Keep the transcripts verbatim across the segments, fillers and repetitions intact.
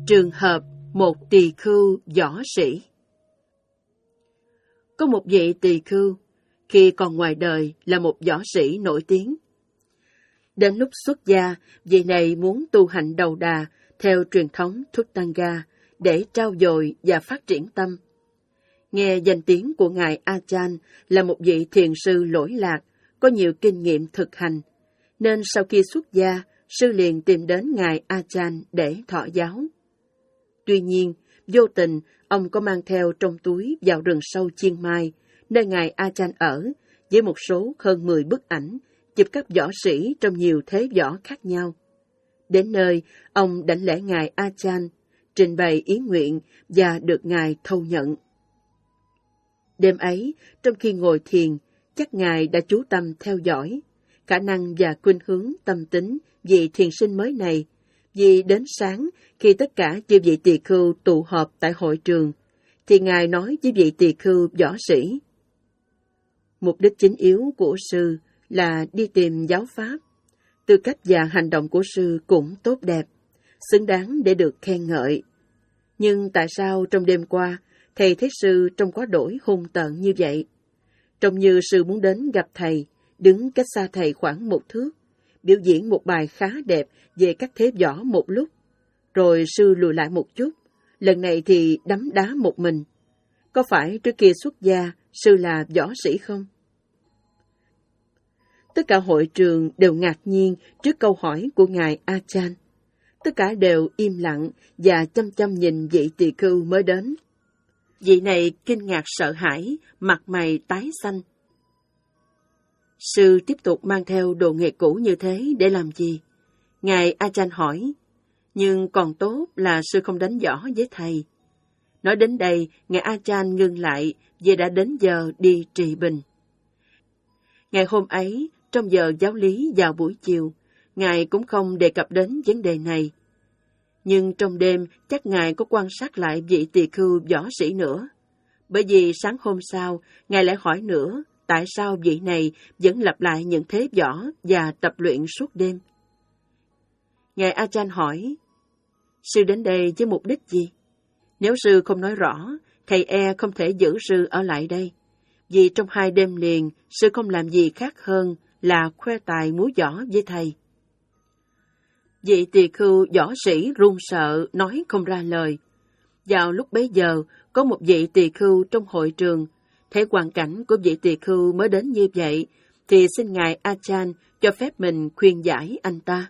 Trường hợp một tỳ khưu võ sĩ. Có một vị tỳ khưu, khi còn ngoài đời là một võ sĩ nổi tiếng. Đến lúc xuất gia, vị này muốn tu hành đầu đà theo truyền thống Thuttanga để trau dồi và phát triển tâm. Nghe danh tiếng của Ngài Achan là một vị thiền sư lỗi lạc, có nhiều kinh nghiệm thực hành, nên sau khi xuất gia, sư liền tìm đến Ngài Achan để thọ giáo. Tuy nhiên, vô tình, ông có mang theo trong túi vào rừng sâu Chiang Mai, nơi Ngài Achan ở, với một số hơn mười bức ảnh, chụp các võ sĩ trong nhiều thế võ khác nhau. Đến nơi, ông đảnh lễ Ngài Achan, trình bày ý nguyện và được Ngài thâu nhận. Đêm ấy, trong khi ngồi thiền, chắc Ngài đã chú tâm theo dõi khả năng và khuynh hướng tâm tính vị thiền sinh mới này, vì đến sáng, khi tất cả chư vị tỳ khưu tụ họp tại hội trường, thì Ngài nói với vị tỳ khưu võ sĩ: Mục đích chính yếu của sư là đi tìm giáo pháp. Tư cách và hành động của sư cũng tốt đẹp, xứng đáng để được khen ngợi. Nhưng tại sao trong đêm qua, thầy thấy sư trông quá đổi hung tợn như vậy? Trông như sư muốn đến gặp thầy, đứng cách xa thầy khoảng một thước, biểu diễn một bài khá đẹp về các thế võ một lúc. Rồi sư lùi lại một chút, lần này thì đấm đá một mình. Có phải trước kia xuất gia, sư là võ sĩ không? Tất cả hội trường đều ngạc nhiên trước câu hỏi của Ngài Achan. Tất cả đều im lặng và chăm chăm nhìn vị tỳ khưu mới đến. Vị này kinh ngạc sợ hãi, mặt mày tái xanh. Sư tiếp tục mang theo đồ nghề cũ như thế để làm gì? Ngài Achan hỏi. Nhưng còn tốt là sư không đánh võ với thầy. Nói đến đây, Ngài Achan ngưng lại vì đã đến giờ đi trị bình. Ngày hôm ấy, trong giờ giáo lý vào buổi chiều, Ngài cũng không đề cập đến vấn đề này. Nhưng trong đêm, chắc Ngài có quan sát lại vị tỳ khưu võ sĩ nữa. Bởi vì sáng hôm sau, Ngài lại hỏi nữa tại sao vị này vẫn lặp lại những thế võ và tập luyện suốt đêm. Ngài Achan hỏi, sư đến đây với mục đích gì? Nếu sư không nói rõ, thầy e không thể giữ sư ở lại đây. Vì trong hai đêm liền, sư không làm gì khác hơn là khoe tài múa võ với thầy. Vị tỳ khưu võ sĩ run sợ, nói không ra lời. Vào lúc bấy giờ, có một vị tỳ khưu trong hội trường, thấy hoàn cảnh của vị tỳ khưu mới đến như vậy, thì xin Ngài Achan cho phép mình khuyên giải anh ta.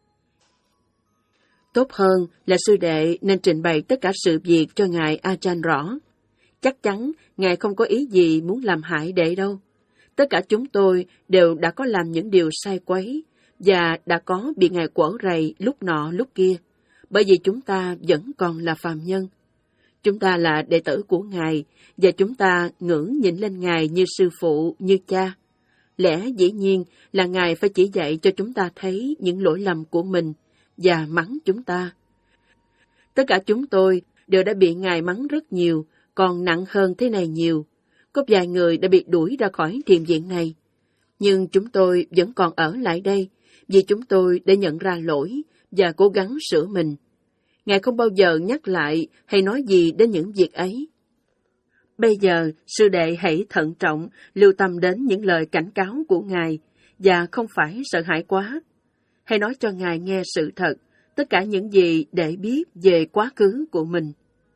Tốt hơn là sư đệ nên trình bày tất cả sự việc cho Ngài Achan rõ. Chắc chắn Ngài không có ý gì muốn làm hại đệ đâu. Tất cả chúng tôi đều đã có làm những điều sai quấy và đã có bị Ngài quở rầy lúc nọ lúc kia, bởi vì chúng ta vẫn còn là phàm nhân. Chúng ta là đệ tử của Ngài và chúng ta ngưỡng nhìn lên Ngài như sư phụ, như cha. Lẽ dĩ nhiên là Ngài phải chỉ dạy cho chúng ta thấy những lỗi lầm của mình và mắng chúng ta. Tất cả chúng tôi đều đã bị Ngài mắng rất nhiều, còn nặng hơn thế này nhiều. Có vài người đã bị đuổi ra khỏi thiền viện này. Nhưng chúng tôi vẫn còn ở lại đây, vì chúng tôi đã nhận ra lỗi và cố gắng sửa mình. Ngài không bao giờ nhắc lại hay nói gì đến những việc ấy. Bây giờ, sư đệ hãy thận trọng, lưu tâm đến những lời cảnh cáo của Ngài, và không phải sợ hãi quá. Hãy nói cho Ngài nghe sự thật, tất cả những gì để biết về quá khứ của mình.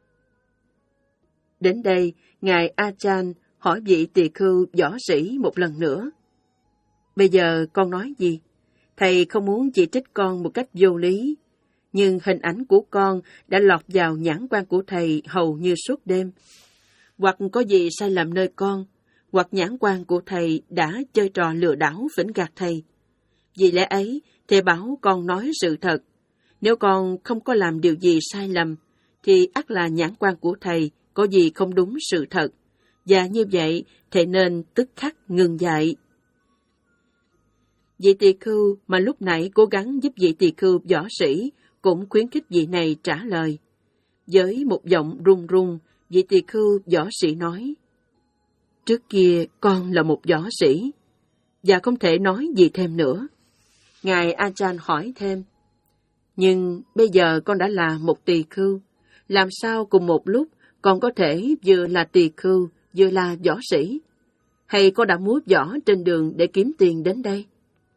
Đến đây, Ngài Achan hỏi vị tỳ khưu võ sĩ một lần nữa. Bây giờ con nói gì? Thầy không muốn chỉ trích con một cách vô lý, nhưng hình ảnh của con đã lọt vào nhãn quan của thầy hầu như suốt đêm. Hoặc có gì sai lầm nơi con, hoặc nhãn quan của thầy đã chơi trò lừa đảo phỉnh gạt thầy. Vì lẽ ấy, thầy bảo con nói sự thật. Nếu con không có làm điều gì sai lầm, thì ắt là nhãn quan của thầy có gì không đúng sự thật. Và như vậy, thầy nên tức khắc ngừng dạy. Vị tỳ khưu mà lúc nãy cố gắng giúp vị tỳ khưu võ sĩ cũng khuyến khích vị này trả lời. Với một giọng run run, vị tỳ khưu võ sĩ nói, trước kia con là một võ sĩ, và không thể nói gì thêm nữa. Ngài Achan hỏi thêm, Nhưng bây giờ con đã là một tỳ khưu, làm sao cùng một lúc con có thể vừa là tỳ khưu, vừa là võ sĩ? Hay con đã múa võ trên đường để kiếm tiền đến đây?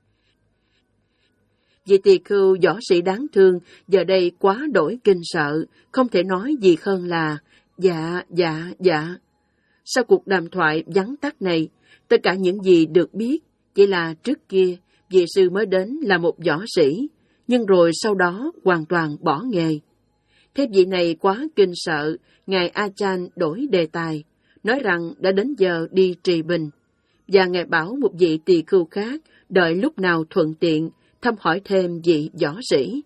Vị tỳ khưu võ sĩ đáng thương giờ đây quá đổi kinh sợ, không thể nói gì hơn là dạ, dạ, dạ. Sau cuộc đàm thoại vắn tắt này, tất cả những gì được biết chỉ là trước kia vị sư mới đến là một võ sĩ, nhưng rồi sau đó hoàn toàn bỏ nghề. Thế vị này quá kinh sợ, ngài Achan đổi đề tài, nói rằng đã đến giờ đi trì bình, và ngài bảo một vị tỳ khưu khác đợi lúc nào thuận tiện thăm hỏi thêm vị võ sĩ.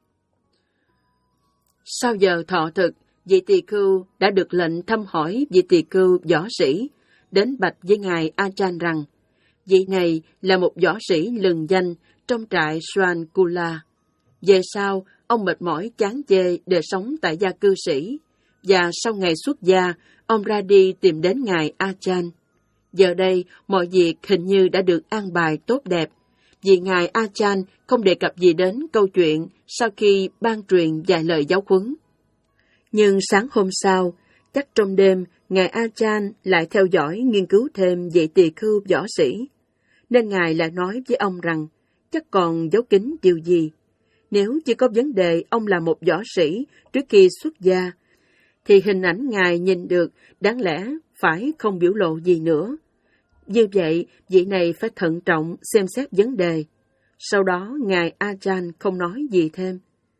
Sau giờ thọ thực, vị tỳ khưu đã được lệnh thăm hỏi vị tỳ khưu võ sĩ, đến bạch với ngài Achan rằng vị này là một võ sĩ lừng danh trong trại Swankula. Về sau, ông mệt mỏi chán chê đời sống tại gia cư sĩ, và sau ngày xuất gia, ông ra đi tìm đến ngài Achan. Giờ đây, mọi việc hình như đã được an bài tốt đẹp, vì ngài Achan không đề cập gì đến câu chuyện sau khi ban truyền vài lời giáo huấn. Nhưng sáng hôm sau, chắc trong đêm, ngài Achan lại theo dõi nghiên cứu thêm vị tỳ khưu võ sĩ, nên ngài lại nói với ông rằng chắc còn giấu kín điều gì. Nếu chỉ có vấn đề ông là một võ sĩ trước khi xuất gia, thì hình ảnh ngài nhìn được đáng lẽ phải không biểu lộ gì nữa. Như vậy, vị này phải thận trọng xem xét vấn đề. Sau đó, ngài Achan không nói gì thêm.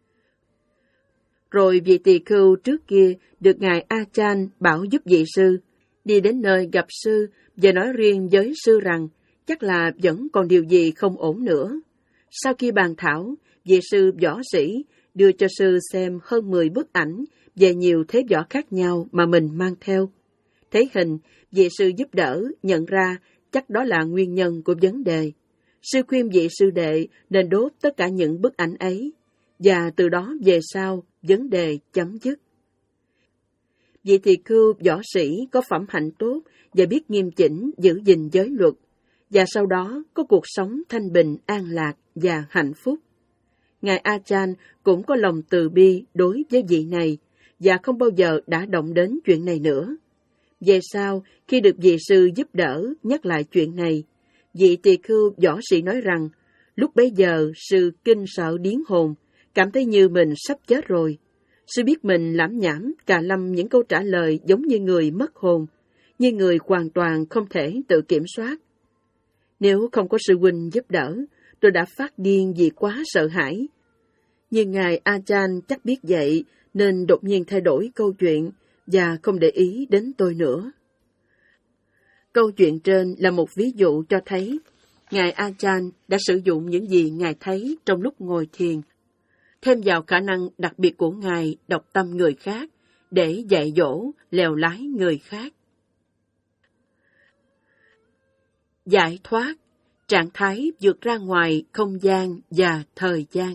Rồi vị tỳ khưu trước kia được ngài Achan bảo giúp vị sư, đi đến nơi gặp sư và nói riêng với sư rằng chắc là vẫn còn điều gì không ổn nữa. Sau khi bàn thảo, vị sư võ sĩ đưa cho sư xem hơn mười bức ảnh về nhiều thế võ khác nhau mà mình mang theo. Thấy hình, vị sư giúp đỡ nhận ra chắc đó là nguyên nhân của vấn đề. Sư khuyên vị sư đệ nên đốt tất cả những bức ảnh ấy, và từ đó về sau, vấn đề chấm dứt. Vị tỳ khưu võ sĩ có phẩm hạnh tốt và biết nghiêm chỉnh giữ gìn giới luật, và sau đó có cuộc sống thanh bình, an lạc và hạnh phúc. Ngài Achan cũng có lòng từ bi đối với vị này, và không bao giờ đã động đến chuyện này nữa. Về sau, khi được vị sư giúp đỡ nhắc lại chuyện này, vị tỳ khưu võ sĩ nói rằng, lúc bấy giờ sư kinh sợ điếng hồn, cảm thấy như mình sắp chết rồi. Sư biết mình lảm nhảm cà lâm những câu trả lời giống như người mất hồn, như người hoàn toàn không thể tự kiểm soát. Nếu không có sư huynh giúp đỡ, tôi đã phát điên vì quá sợ hãi. Nhưng ngài Achan chắc biết vậy, nên đột nhiên thay đổi câu chuyện và không để ý đến tôi nữa. Câu chuyện trên là một ví dụ cho thấy ngài Achan đã sử dụng những gì ngài thấy trong lúc ngồi thiền, thêm vào khả năng đặc biệt của ngài đọc tâm người khác để dạy dỗ, lèo lái người khác. Giải thoát, trạng thái vượt ra ngoài không gian và thời gian.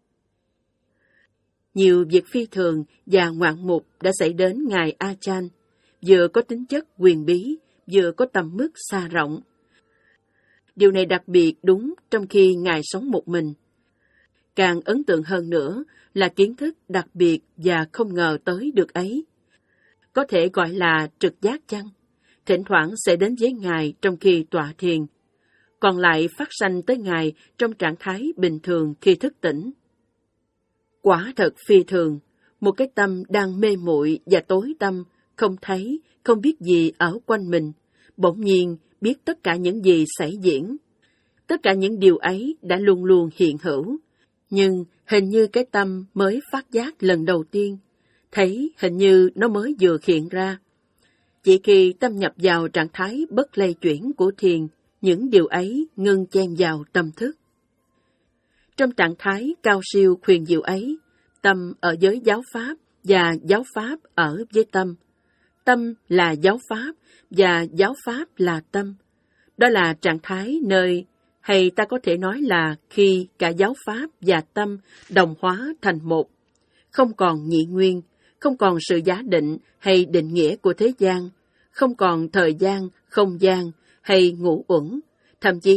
Nhiều việc phi thường và ngoạn mục đã xảy đến ngài Achan, vừa có tính chất quyền bí, vừa có tầm mức xa rộng. Điều này đặc biệt đúng trong khi ngài sống một mình. Càng ấn tượng hơn nữa là kiến thức đặc biệt và không ngờ tới được ấy. Có thể gọi là trực giác chăng? Thỉnh thoảng sẽ đến với ngài trong khi tọa thiền, còn lại phát sanh tới ngài trong trạng thái bình thường khi thức tỉnh. Quả thật phi thường, một cái tâm đang mê muội và tối tăm, không thấy, không biết gì ở quanh mình, bỗng nhiên biết tất cả những gì xảy diễn. Tất cả những điều ấy đã luôn luôn hiện hữu, nhưng hình như cái tâm mới phát giác lần đầu tiên, thấy hình như nó mới vừa hiện ra. Chỉ khi tâm nhập vào trạng thái bất lay chuyển của thiền, những điều ấy ngưng chen vào tâm thức. Trong trạng thái cao siêu huyền diệu ấy, tâm ở với giáo pháp và giáo pháp ở với tâm. Tâm là giáo pháp và giáo pháp là tâm. Đó là trạng thái nơi, hay ta có thể nói là khi cả giáo pháp và tâm đồng hóa thành một. Không còn nhị nguyên, không còn sự giả định hay định nghĩa của thế gian, không còn thời gian, không gian hay ngũ uẩn, thậm chí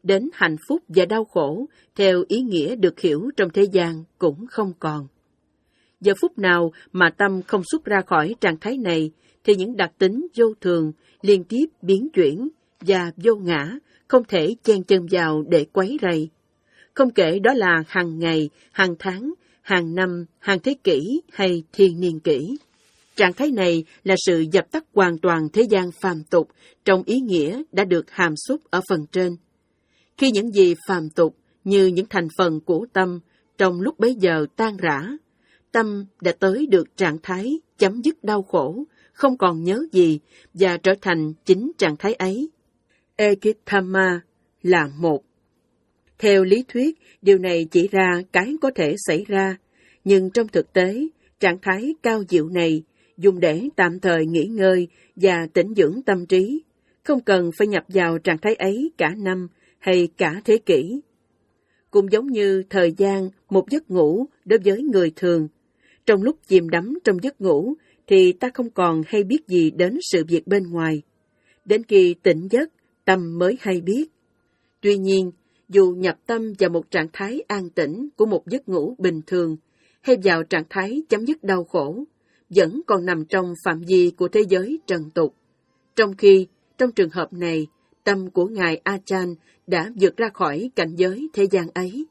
đến hạnh phúc và đau khổ theo ý nghĩa được hiểu trong thế gian cũng không còn. Giờ phút nào mà tâm không xuất ra khỏi trạng thái này, thì những đặc tính vô thường, liên tiếp biến chuyển và vô ngã không thể chen chân vào để quấy rầy. Không kể đó là hàng ngày, hàng tháng, hàng năm, hàng thế kỷ hay thiên niên kỷ. Trạng thái này là sự dập tắt hoàn toàn thế gian phàm tục trong ý nghĩa đã được hàm xúc ở phần trên. Khi những gì phàm tục như những thành phần của tâm trong lúc bấy giờ tan rã, tâm đã tới được trạng thái chấm dứt đau khổ, không còn nhớ gì và trở thành chính trạng thái ấy. Ekitthama là một. Theo lý thuyết, điều này chỉ ra cái có thể xảy ra, nhưng trong thực tế, trạng thái cao diệu này dùng để tạm thời nghỉ ngơi và tĩnh dưỡng tâm trí, không cần phải nhập vào trạng thái ấy cả năm hay cả thế kỷ. Cũng giống như thời gian một giấc ngủ đối với người thường, trong lúc chìm đắm trong giấc ngủ thì ta không còn hay biết gì đến sự việc bên ngoài. Đến khi tỉnh giấc, tâm mới hay biết. Tuy nhiên, dù nhập tâm vào một trạng thái an tĩnh của một giấc ngủ bình thường, hay vào trạng thái chấm dứt đau khổ, vẫn còn nằm trong phạm vi của thế giới trần tục. Trong khi, trong trường hợp này, tâm của Ngài Achan đã vượt ra khỏi cảnh giới thế gian ấy.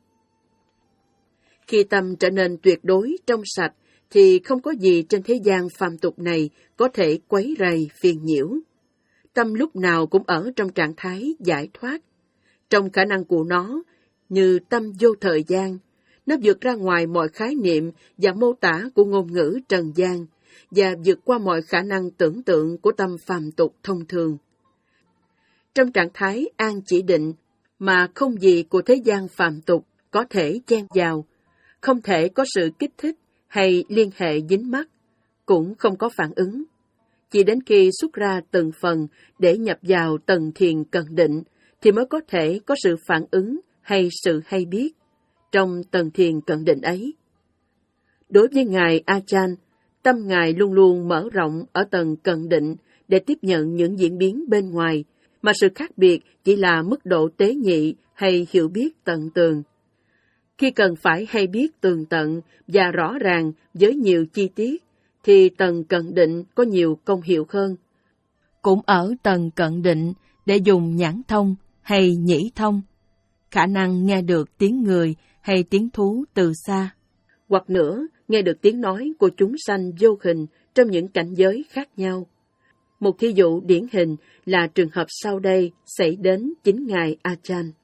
Khi tâm trở nên tuyệt đối trong sạch, thì không có gì trên thế gian phàm tục này có thể quấy rầy phiền nhiễu. Tâm lúc nào cũng ở trong trạng thái giải thoát. Trong khả năng của nó, như tâm vô thời gian, nó vượt ra ngoài mọi khái niệm và mô tả của ngôn ngữ trần gian, và vượt qua mọi khả năng tưởng tượng của tâm phàm tục thông thường. Trong trạng thái an chỉ định, mà không gì của thế gian phàm tục có thể chen vào, không thể có sự kích thích hay liên hệ dính mắc, cũng không có phản ứng. Chỉ đến khi xuất ra từng phần để nhập vào tầng thiền cận định, thì mới có thể có sự phản ứng hay sự hay biết trong tầng thiền cận định ấy. Đối với Ngài Achan, tâm Ngài luôn luôn mở rộng ở tầng cận định để tiếp nhận những diễn biến bên ngoài, mà sự khác biệt chỉ là mức độ tế nhị hay hiểu biết tận tường. Khi cần phải hay biết tường tận và rõ ràng với nhiều chi tiết, thì tầng cận định có nhiều công hiệu hơn. Cũng ở tầng cận định để dùng nhãn thông hay nhĩ thông, khả năng nghe được tiếng người hay tiếng thú từ xa, hoặc nữa nghe được tiếng nói của chúng sanh vô hình trong những cảnh giới khác nhau. Một thí dụ điển hình là trường hợp sau đây xảy đến chính Ngài Achan.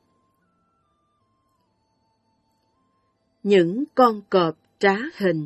Những con cọp trá hình.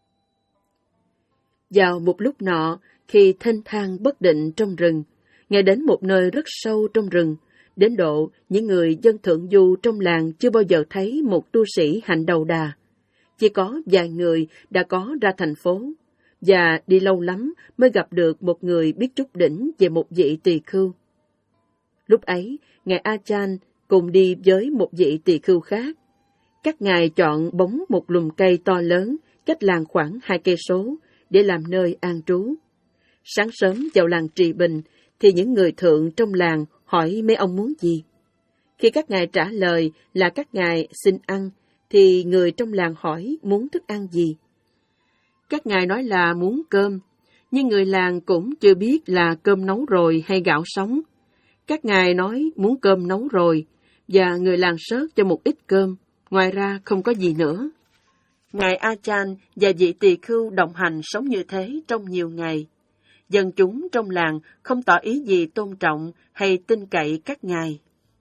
Vào một lúc nọ, khi thênh thang bất định trong rừng, Ngài đến một nơi rất sâu trong rừng, đến độ những người dân thượng du trong làng chưa bao giờ thấy một tu sĩ hạnh đầu đà. Chỉ có vài người đã có ra thành phố, và đi lâu lắm mới gặp được một người biết trút đỉnh về một vị tỳ khưu. Lúc ấy, Ngài Achan cùng đi với một vị tỳ khưu khác. Các ngài chọn bóng một lùm cây to lớn, cách làng khoảng hai cây số, để làm nơi an trú. Sáng sớm vào làng Trì Bình, thì những người thượng trong làng hỏi mấy ông muốn gì. Khi các ngài trả lời là các ngài xin ăn, thì người trong làng hỏi muốn thức ăn gì. Các ngài nói là muốn cơm, nhưng người làng cũng chưa biết là cơm nấu rồi hay gạo sống. Các ngài nói muốn cơm nấu rồi, và người làng sớt cho một ít cơm, ngoài ra không có gì nữa. Ngài Achan và vị tỳ khưu đồng hành sống như thế trong nhiều ngày. Dân chúng trong làng không tỏ ý gì tôn trọng hay tin cậy các ngài.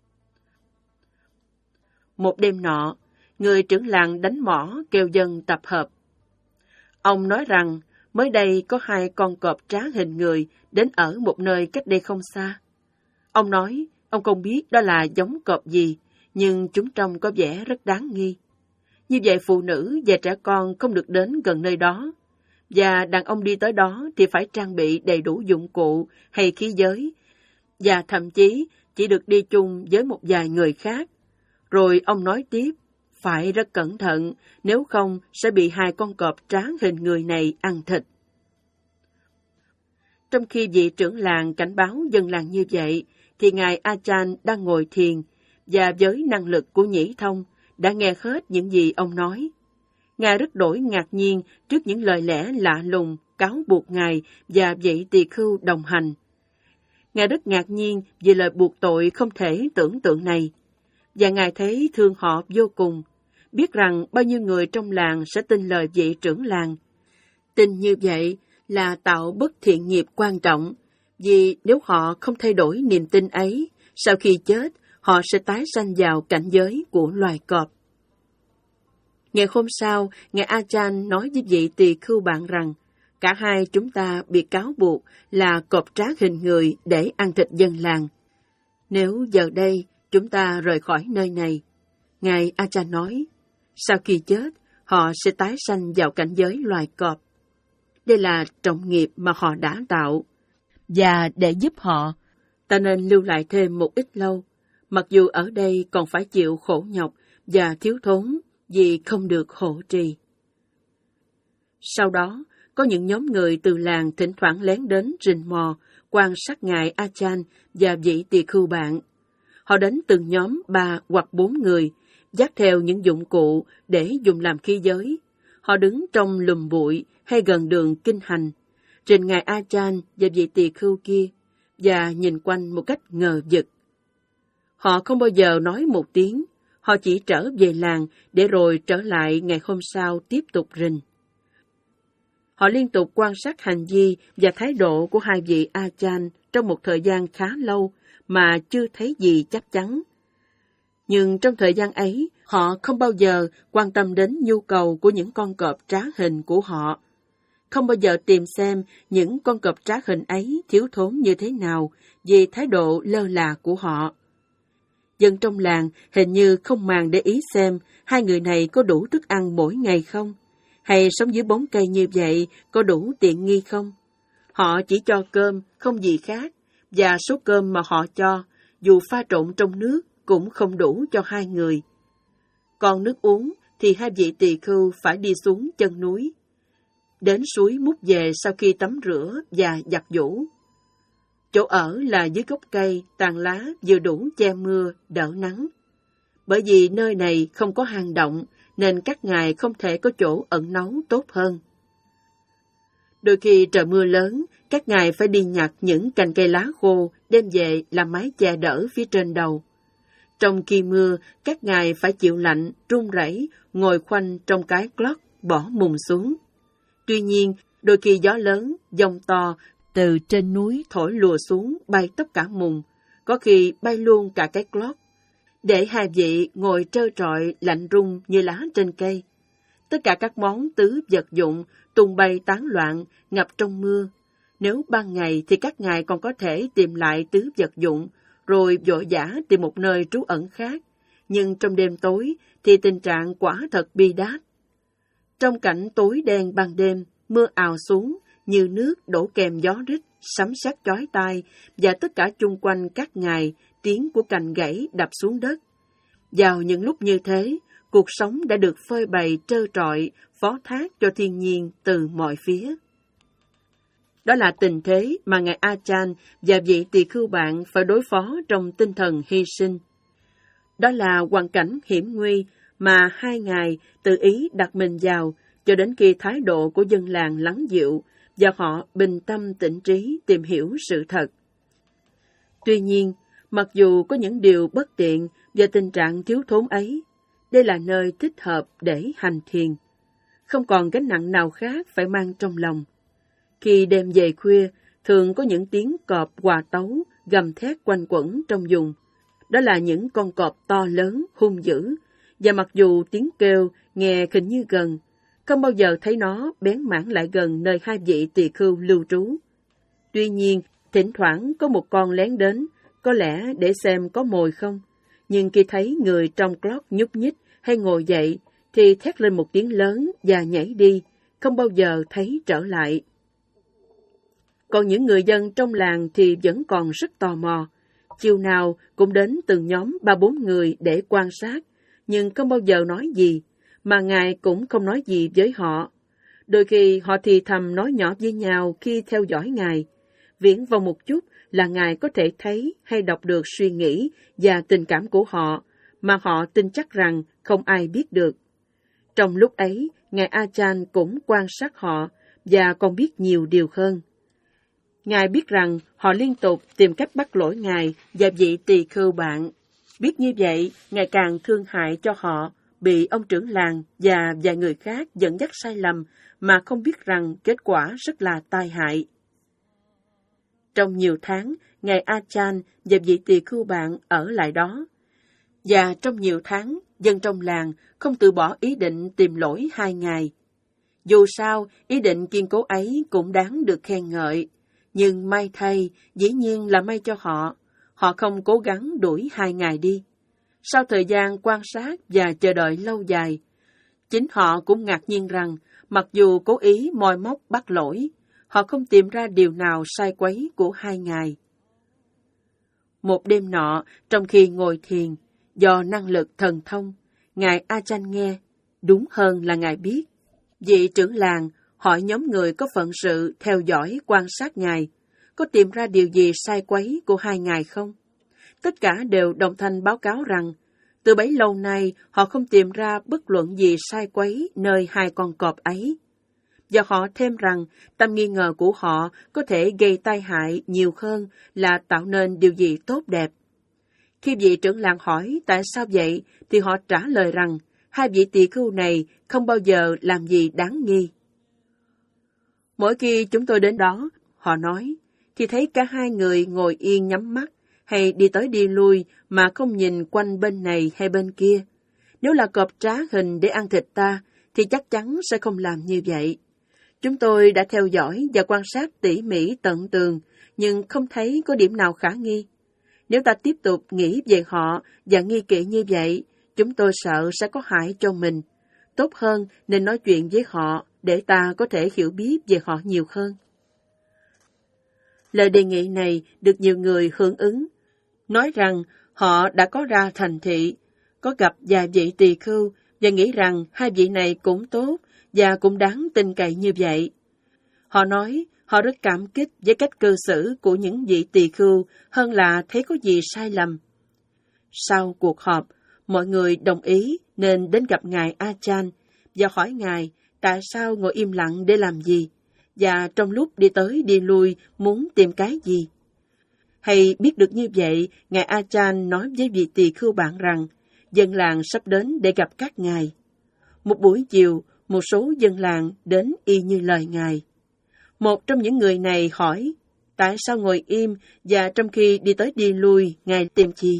Một đêm nọ, người trưởng làng đánh mõ kêu dân tập hợp. Ông nói rằng mới đây có hai con cọp trá hình người đến ở một nơi cách đây không xa. Ông nói ông không biết đó là giống cọp gì, nhưng chúng trông có vẻ rất đáng nghi. Như vậy phụ nữ và trẻ con không được đến gần nơi đó, và đàn ông đi tới đó thì phải trang bị đầy đủ dụng cụ hay khí giới, và thậm chí chỉ được đi chung với một vài người khác. Rồi ông nói tiếp, phải rất cẩn thận, nếu không sẽ bị hai con cọp tráng hình người này ăn thịt. Trong khi vị trưởng làng cảnh báo dân làng như vậy, thì Ngài Achan đang ngồi thiền, và với năng lực của nhĩ thông, đã nghe hết những gì ông nói. Ngài rất đổi ngạc nhiên trước những lời lẽ lạ lùng, cáo buộc Ngài và vị tỳ khưu đồng hành. Ngài rất ngạc nhiên vì lời buộc tội không thể tưởng tượng này, và Ngài thấy thương họ vô cùng, biết rằng bao nhiêu người trong làng sẽ tin lời vị trưởng làng. Tin như vậy là tạo bất thiện nghiệp quan trọng, vì nếu họ không thay đổi niềm tin ấy, sau khi chết, họ sẽ tái sanh vào cảnh giới của loài cọp. Ngày hôm sau, Ngài Achan nói với vị tỳ khưu bạn rằng, cả hai chúng ta bị cáo buộc là cọp trá hình người để ăn thịt dân làng. Nếu giờ đây chúng ta rời khỏi nơi này, Ngài Achan nói, sau khi chết, họ sẽ tái sanh vào cảnh giới loài cọp. Đây là trọng nghiệp mà họ đã tạo, và để giúp họ, ta nên lưu lại thêm một ít lâu, mặc dù ở đây còn phải chịu khổ nhọc và thiếu thốn vì không được hộ trì. Sau đó, có những nhóm người từ làng thỉnh thoảng lén đến rình mò, quan sát Ngài Achan và vị tỳ khưu bạn. Họ đến từng nhóm ba hoặc bốn người, dắt theo những dụng cụ để dùng làm khí giới. Họ đứng trong lùm bụi hay gần đường kinh hành, rình Ngài Achan và vị tỳ khưu kia, và nhìn quanh một cách ngờ vực. Họ không bao giờ nói một tiếng, họ chỉ trở về làng để rồi trở lại ngày hôm sau tiếp tục rình. Họ liên tục quan sát hành vi và thái độ của hai vị Achan trong một thời gian khá lâu mà chưa thấy gì chắc chắn. Nhưng trong thời gian ấy, họ không bao giờ quan tâm đến nhu cầu của những con cọp trá hình của họ. Không bao giờ tìm xem những con cọp trá hình ấy thiếu thốn như thế nào vì thái độ lơ là của họ. Dân trong làng hình như không màng để ý xem hai người này có đủ thức ăn mỗi ngày không, hay sống dưới bóng cây như vậy có đủ tiện nghi không. Họ chỉ cho cơm, không gì khác, và số cơm mà họ cho, dù pha trộn trong nước, cũng không đủ cho hai người. Còn nước uống thì hai vị tỳ khưu phải đi xuống chân núi, đến suối múc về sau khi tắm rửa và giặt giũ. Chỗ ở là dưới gốc cây, tàn lá vừa đủ che mưa, đỡ nắng. Bởi vì nơi này không có hang động, nên các ngài không thể có chỗ ẩn náu tốt hơn. Đôi khi trời mưa lớn, các ngài phải đi nhặt những cành cây lá khô đem về làm mái che đỡ phía trên đầu. Trong khi mưa, các ngài phải chịu lạnh, run rẩy, ngồi khoanh trong cái clock, bỏ mùng xuống. Tuy nhiên, đôi khi gió lớn, giông to, từ trên núi thổi lùa xuống bay tất cả mùng, có khi bay luôn cả cái clock, để hai vị ngồi trơ trọi lạnh run như lá trên cây. Tất cả các món tứ vật dụng tung bay tán loạn, ngập trong mưa. Nếu ban ngày thì các ngài còn có thể tìm lại tứ vật dụng, rồi vội vã tìm một nơi trú ẩn khác. Nhưng trong đêm tối thì tình trạng quả thật bi đát. Trong cảnh tối đen ban đêm, mưa ào xuống như nước đổ kèm gió rít, sấm sét chói tai, và tất cả chung quanh các ngài tiếng của cành gãy đập xuống đất. Vào những lúc như thế, cuộc sống đã được phơi bày trơ trọi, phó thác cho thiên nhiên từ mọi phía. Đó là tình thế mà Ngài Achan và vị tỳ khưu bạn phải đối phó trong tinh thần hy sinh. Đó là hoàn cảnh hiểm nguy mà hai ngài tự ý đặt mình vào cho đến khi thái độ của dân làng lắng dịu và họ bình tâm tĩnh trí tìm hiểu sự thật. Tuy nhiên, mặc dù có những điều bất tiện và tình trạng thiếu thốn ấy, đây là nơi thích hợp để hành thiền. Không còn gánh nặng nào khác phải mang trong lòng. Khi đêm về khuya, thường có những tiếng cọp hòa tấu, gầm thét quanh quẩn trong vùng. Đó là những con cọp to lớn, hung dữ, và mặc dù tiếng kêu nghe hình như gần, không bao giờ thấy nó bén mảng lại gần nơi hai vị tỳ khưu lưu trú. Tuy nhiên, thỉnh thoảng có một con lén đến, có lẽ để xem có mồi không, nhưng khi thấy người trong clock nhúc nhích hay ngồi dậy, thì thét lên một tiếng lớn và nhảy đi, không bao giờ thấy trở lại. Còn những người dân trong làng thì vẫn còn rất tò mò. Chiều nào cũng đến từng nhóm ba bốn người để quan sát, nhưng không bao giờ nói gì, mà Ngài cũng không nói gì với họ. Đôi khi họ thì thầm nói nhỏ với nhau khi theo dõi Ngài, viễn vông một chút là Ngài có thể thấy hay đọc được suy nghĩ và tình cảm của họ, mà họ tin chắc rằng không ai biết được. Trong lúc ấy, Ngài Ajahn cũng quan sát họ và còn biết nhiều điều hơn. Ngài biết rằng họ liên tục tìm cách bắt lỗi Ngài và vị tỳ khưu bạn. Biết như vậy, Ngài càng thương hại cho họ, bị ông trưởng làng và vài người khác dẫn dắt sai lầm mà không biết rằng kết quả rất là tai hại. Trong nhiều tháng, Ngài Ajahn và vị tỳ khưu bạn ở lại đó. Và trong nhiều tháng, dân trong làng không từ bỏ ý định tìm lỗi hai Ngài. Dù sao, ý định kiên cố ấy cũng đáng được khen ngợi. Nhưng may thay, dĩ nhiên là may cho họ. Họ không cố gắng đuổi hai Ngài đi. Sau thời gian quan sát và chờ đợi lâu dài, chính họ cũng ngạc nhiên rằng, mặc dù cố ý moi móc bắt lỗi, họ không tìm ra điều nào sai quấy của hai Ngài. Một đêm nọ, trong khi ngồi thiền, do năng lực thần thông, Ngài Ajahn nghe, đúng hơn là Ngài biết. Vị trưởng làng hỏi nhóm người có phận sự theo dõi quan sát Ngài, có tìm ra điều gì sai quấy của hai Ngài không? Tất cả đều đồng thanh báo cáo rằng, từ bấy lâu nay họ không tìm ra bất luận gì sai quấy nơi hai con cọp ấy. Và họ thêm rằng, tâm nghi ngờ của họ có thể gây tai hại nhiều hơn là tạo nên điều gì tốt đẹp. Khi vị trưởng làng hỏi tại sao vậy, thì họ trả lời rằng, hai vị tỳ khưu này không bao giờ làm gì đáng nghi. Mỗi khi chúng tôi đến đó, họ nói, thì thấy cả hai người ngồi yên nhắm mắt, hay đi tới đi lui mà không nhìn quanh bên này hay bên kia. Nếu là cọp trá hình để ăn thịt ta, thì chắc chắn sẽ không làm như vậy. Chúng tôi đã theo dõi và quan sát tỉ mỉ tận tường, nhưng không thấy có điểm nào khả nghi. Nếu ta tiếp tục nghĩ về họ và nghi kỵ như vậy, chúng tôi sợ sẽ có hại cho mình. Tốt hơn nên nói chuyện với họ để ta có thể hiểu biết về họ nhiều hơn. Lời đề nghị này được nhiều người hưởng ứng, nói rằng họ đã có ra thành thị, có gặp vài vị tỳ khưu và nghĩ rằng hai vị này cũng tốt và cũng đáng tin cậy như vậy. Họ nói họ rất cảm kích với cách cư xử của những vị tỳ khưu hơn là thấy có gì sai lầm. Sau cuộc họp, mọi người đồng ý nên đến gặp Ngài Ajahn và hỏi Ngài tại sao ngồi im lặng để làm gì, và trong lúc đi tới đi lui muốn tìm cái gì. Hay biết được như vậy, Ngài Ajahn nói với vị tỳ khưu bạn rằng dân làng sắp đến để gặp các ngài. Một buổi chiều, một số dân làng đến y như lời Ngài. Một trong những người này hỏi, tại sao ngồi im và trong khi đi tới đi lui, Ngài tìm chi?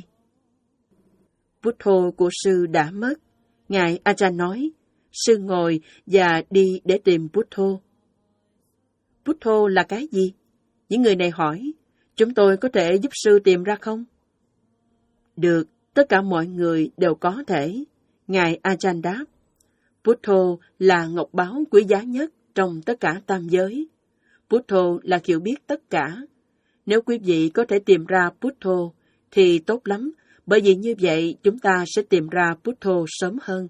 Buddha của sư đã mất. Ngài Ajahn nói, sư ngồi và đi để tìm Buddha. Buddha là cái gì? Những người này hỏi, chúng tôi có thể giúp sư tìm ra không? Được, tất cả mọi người đều có thể. Ngài Ajahn đáp, Buddha là ngọc báu quý giá nhất trong tất cả tam giới. Buddha là hiểu biết tất cả. Nếu quý vị có thể tìm ra Buddha thì tốt lắm, bởi vì như vậy chúng ta sẽ tìm ra Buddha sớm hơn.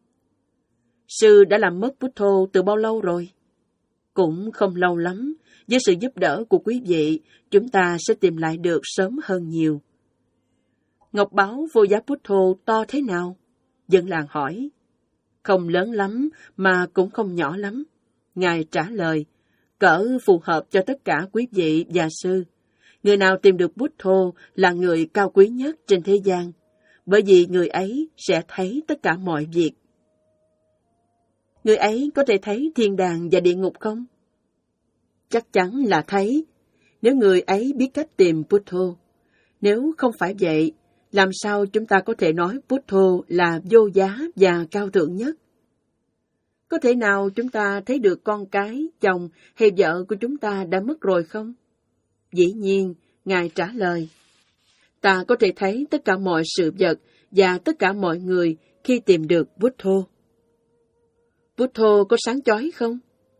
Sư đã làm mất Buddha từ bao lâu rồi? Cũng không lâu lắm. Với sự giúp đỡ của quý vị, chúng ta sẽ tìm lại được sớm hơn nhiều. Ngọc báu vô giá Buddha to thế nào? Dân làng hỏi. Không lớn lắm, mà cũng không nhỏ lắm. Ngài trả lời, cỡ phù hợp cho tất cả quý vị và sư. Người nào tìm được Buddha là người cao quý nhất trên thế gian, bởi vì người ấy sẽ thấy tất cả mọi việc. Người ấy có thể thấy thiên đàng và địa ngục không? Chắc chắn là thấy, nếu người ấy biết cách tìm Buddha. Nếu không phải vậy, làm sao chúng ta có thể nói Buddha là vô giá và cao thượng nhất? Có thể nào chúng ta thấy được con cái, chồng hay vợ của chúng ta đã mất rồi không? Dĩ nhiên, Ngài trả lời. Ta có thể thấy tất cả mọi sự vật và tất cả mọi người khi tìm được Buddha. Buddha có sáng chói không?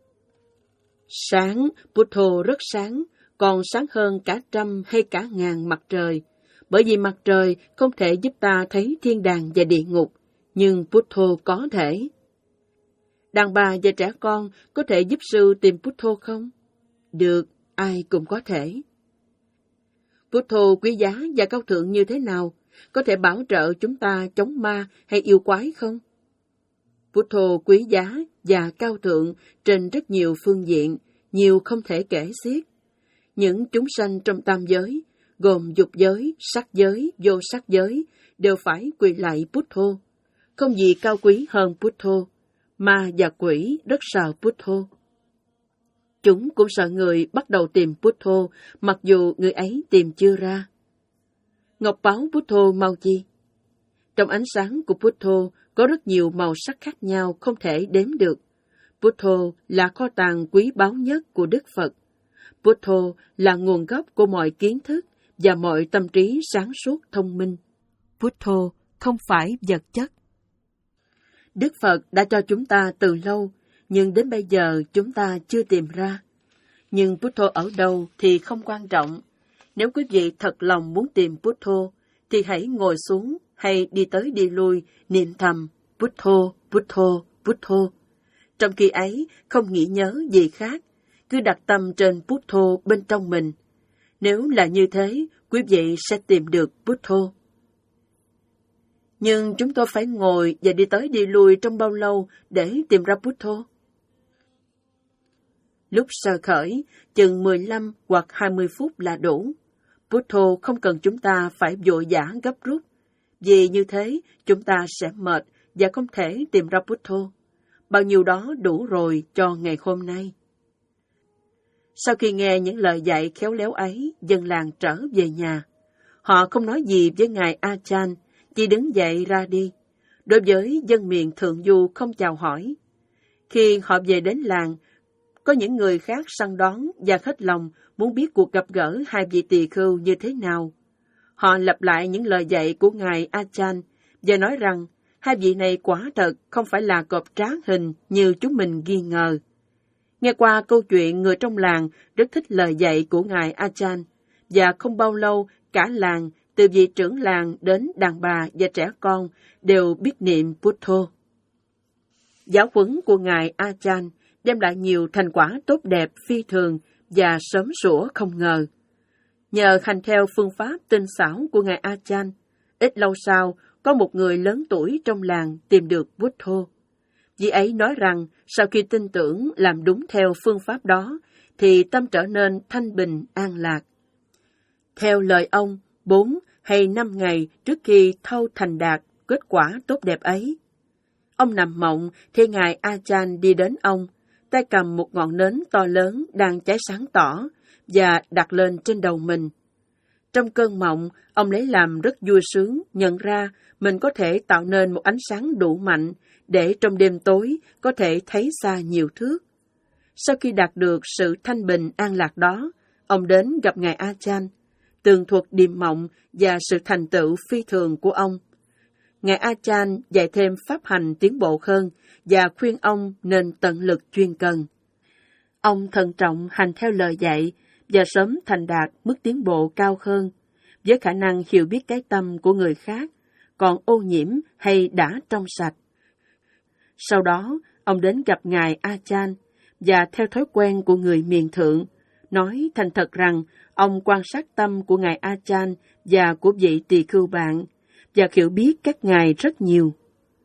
Sáng, Buddha rất sáng, còn sáng hơn cả trăm hay cả ngàn mặt trời. Bởi vì mặt trời không thể giúp ta thấy thiên đàng và địa ngục, nhưng Buddha có thể. Đàn bà và trẻ con có thể giúp sư tìm Buddha không? Được, ai cũng có thể. Buddha quý giá và cao thượng như thế nào? Có thể bảo trợ chúng ta chống ma hay yêu quái không? Buddha quý giá và cao thượng trên rất nhiều phương diện, nhiều không thể kể xiết. Những chúng sanh trong tam giới, gồm dục giới, sắc giới, vô sắc giới, đều phải quỳ lạy Buddha. Không gì cao quý hơn Buddha. Ma và quỷ rất sợ Buddha. Chúng cũng sợ người bắt đầu tìm Buddha, mặc dù người ấy tìm chưa ra. Ngọc báu Buddha màu chi? Trong ánh sáng của Buddha có rất nhiều màu sắc khác nhau không thể đếm được. Buddha là kho tàng quý báu nhất của Đức Phật. Buddha là nguồn gốc của mọi kiến thức và mọi tâm trí sáng suốt thông minh. Buddha không phải vật chất. Đức Phật đã cho chúng ta từ lâu, nhưng đến bây giờ chúng ta chưa tìm ra. Nhưng Buddha ở đâu thì không quan trọng. Nếu quý vị thật lòng muốn tìm Buddha, thì hãy ngồi xuống hay đi tới đi lui, niệm thầm Buddha, Buddha, Buddha. Trong khi ấy, không nghĩ nhớ gì khác, cứ đặt tâm trên Buddha bên trong mình. Nếu là như thế, quý vị sẽ tìm được Buddha. Nhưng chúng tôi phải ngồi và đi tới đi lui trong bao lâu để tìm ra Buddha? Lúc sơ khởi, chừng mười lăm hoặc hai mươi phút là đủ. Buddha không cần chúng ta phải vội vã gấp rút, vì như thế chúng ta sẽ mệt và không thể tìm ra Buddha. Bao nhiêu đó đủ rồi cho ngày hôm nay. Sau khi nghe những lời dạy khéo léo ấy, dân làng trở về nhà. Họ không nói gì với ngài Achan, chỉ đứng dậy ra đi. Đối với dân miền Thượng Du không chào hỏi. Khi họ về đến làng, có những người khác săn đón và hết lòng muốn biết cuộc gặp gỡ hai vị tỳ khưu như thế nào. Họ lặp lại những lời dạy của ngài Achan và nói rằng hai vị này quả thật không phải là cọp tráng hình như chúng mình nghi ngờ. Nghe qua câu chuyện, người trong làng rất thích lời dạy của ngài Achan, và không bao lâu cả làng, từ vị trưởng làng đến đàn bà và trẻ con, đều biết niệm Buddha. Giáo huấn của ngài Achan đem lại nhiều thành quả tốt đẹp phi thường và sớm sủa không ngờ. Nhờ hành theo phương pháp tinh xảo của ngài Achan, ít lâu sau, có một người lớn tuổi trong làng tìm được Buddha. Vị ấy nói rằng sau khi tin tưởng làm đúng theo phương pháp đó, thì tâm trở nên thanh bình an lạc. Theo lời ông, bốn hay năm ngày trước khi thâu thành đạt kết quả tốt đẹp ấy, ông nằm mộng thì ngài Achan đi đến ông, tay cầm một ngọn nến to lớn đang cháy sáng tỏ và đặt lên trên đầu mình. Trong cơn mộng, ông lấy làm rất vui sướng, nhận ra mình có thể tạo nên một ánh sáng đủ mạnh để trong đêm tối có thể thấy xa nhiều thước. Sau khi đạt được sự thanh bình an lạc đó, ông đến gặp ngài Achan, tường thuật điềm mộng và sự thành tựu phi thường của ông. Ngài Achan dạy thêm pháp hành tiến bộ hơn và khuyên ông nên tận lực chuyên cần. Ông thận trọng hành theo lời dạy và sớm thành đạt mức tiến bộ cao hơn, với khả năng hiểu biết cái tâm của người khác, còn ô nhiễm hay đã trong sạch. Sau đó, ông đến gặp ngài Achan và theo thói quen của người miền thượng, nói thành thật rằng ông quan sát tâm của ngài Achan và của vị tỳ khưu bạn, và hiểu biết các ngài rất nhiều.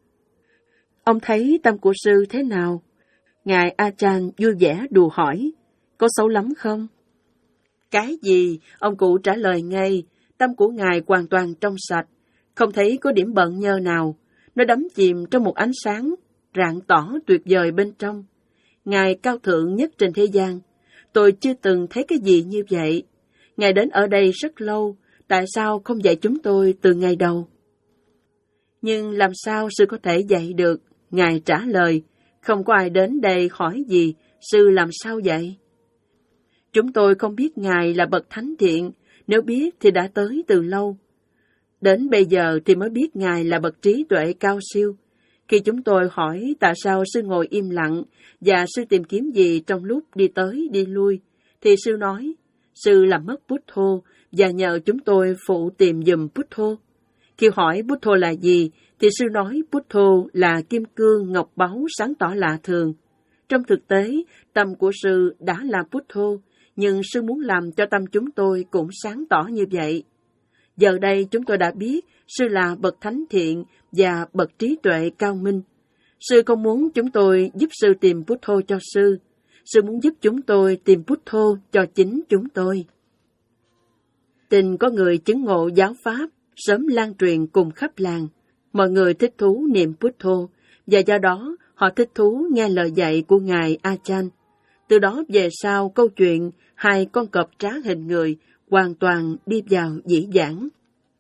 Ông thấy tâm của sư thế nào? Ngài Achan vui vẻ đùa hỏi, có xấu lắm không? Cái gì? Ông cụ trả lời ngay, tâm của ngài hoàn toàn trong sạch, không thấy có điểm bận nhơ nào. Nó đắm chìm trong một ánh sáng, rạng tỏ tuyệt vời bên trong. Ngài cao thượng nhất trên thế gian. Tôi chưa từng thấy cái gì như vậy. Ngài đến ở đây rất lâu, tại sao không dạy chúng tôi từ ngày đầu? Nhưng làm sao sư có thể dạy được? Ngài trả lời, không có ai đến đây hỏi gì, sư làm sao dạy? Chúng tôi không biết Ngài là bậc thánh thiện, nếu biết thì đã tới từ lâu. Đến bây giờ thì mới biết Ngài là bậc trí tuệ cao siêu. Khi chúng tôi hỏi tại sao sư ngồi im lặng và sư tìm kiếm gì trong lúc đi tới đi lui, thì sư nói, sư làm mất Buddha và nhờ chúng tôi phụ tìm giùm Buddha. Khi hỏi Buddha là gì, thì sư nói Buddha là kim cương ngọc báu sáng tỏ lạ thường. Trong thực tế, tâm của sư đã là Buddha, nhưng sư muốn làm cho tâm chúng tôi cũng sáng tỏ như vậy. Giờ đây chúng tôi đã biết sư là bậc thánh thiện và bậc trí tuệ cao minh. Sư không muốn chúng tôi giúp sư tìm Buddha cho sư. Sư muốn giúp chúng tôi tìm Buddha cho chính chúng tôi. Tình có người chứng ngộ giáo pháp, sớm lan truyền cùng khắp làng. Mọi người thích thú niệm Buddha, và do đó họ thích thú nghe lời dạy của Ngài Ajahn. Từ đó về sau câu chuyện hai con cọp trá hình người hoàn toàn đi vào dĩ vãng.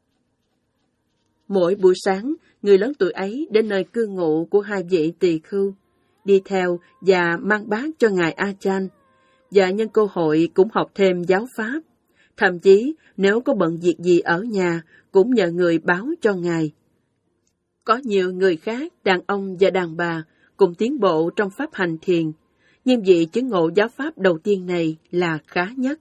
Mỗi buổi sáng, người lớn tuổi ấy đến nơi cư ngụ của hai vị tỳ khưu, đi theo và mang bát cho Ngài Ajahn, và nhân cơ hội cũng học thêm giáo pháp. Thậm chí, nếu có bận việc gì ở nhà, cũng nhờ người báo cho Ngài. Có nhiều người khác, đàn ông và đàn bà, cùng tiến bộ trong pháp hành thiền, nhưng vị chứng ngộ giáo pháp đầu tiên này là khá nhất.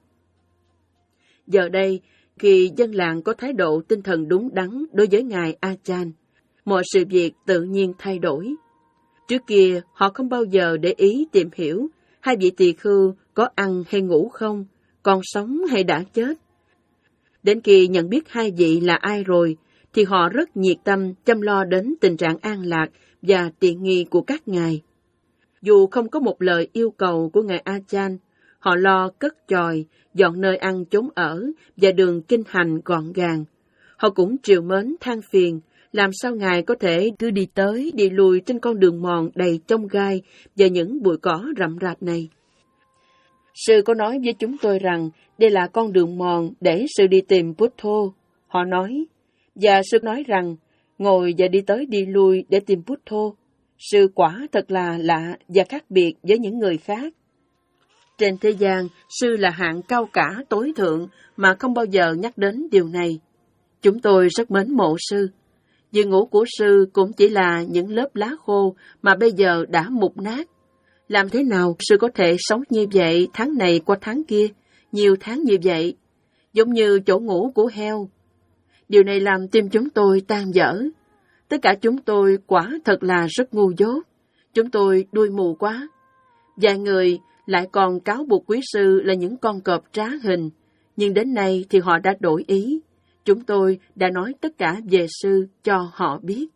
Giờ đây, khi dân làng có thái độ tinh thần đúng đắn đối với Ngài Ajahn, mọi sự việc tự nhiên thay đổi. Trước kia, họ không bao giờ để ý tìm hiểu hai vị tỳ khưu có ăn hay ngủ không, còn sống hay đã chết. Đến khi nhận biết hai vị là ai rồi, thì họ rất nhiệt tâm chăm lo đến tình trạng an lạc và tiện nghi của các ngài. Dù không có một lời yêu cầu của Ngài Ajahn, họ lo cất chòi, dọn nơi ăn chốn ở và đường kinh hành gọn gàng. Họ cũng trìu mến than phiền, làm sao Ngài có thể cứ đi tới, đi lui trên con đường mòn đầy chông gai và những bụi cỏ rậm rạp này. Sư có nói với chúng tôi rằng đây là con đường mòn để sư đi tìm Buddha. Họ nói, và sư nói rằng ngồi và đi tới đi lui để tìm Buddha. Sư quả thật là lạ và khác biệt với những người khác. Trên thế gian, sư là hạng cao cả tối thượng mà không bao giờ nhắc đến điều này. Chúng tôi rất mến mộ sư. Giường ngủ của sư cũng chỉ là những lớp lá khô mà bây giờ đã mục nát. Làm thế nào sư có thể sống như vậy tháng này qua tháng kia, nhiều tháng như vậy, giống như chỗ ngủ của heo? Điều này làm tim chúng tôi tan vỡ. Tất cả chúng tôi quả thật là rất ngu dốt. Chúng tôi đuôi mù quá. Vài người lại còn cáo buộc quý sư là những con cọp trá hình, nhưng đến nay thì họ đã đổi ý. Chúng tôi đã nói tất cả về sư cho họ biết.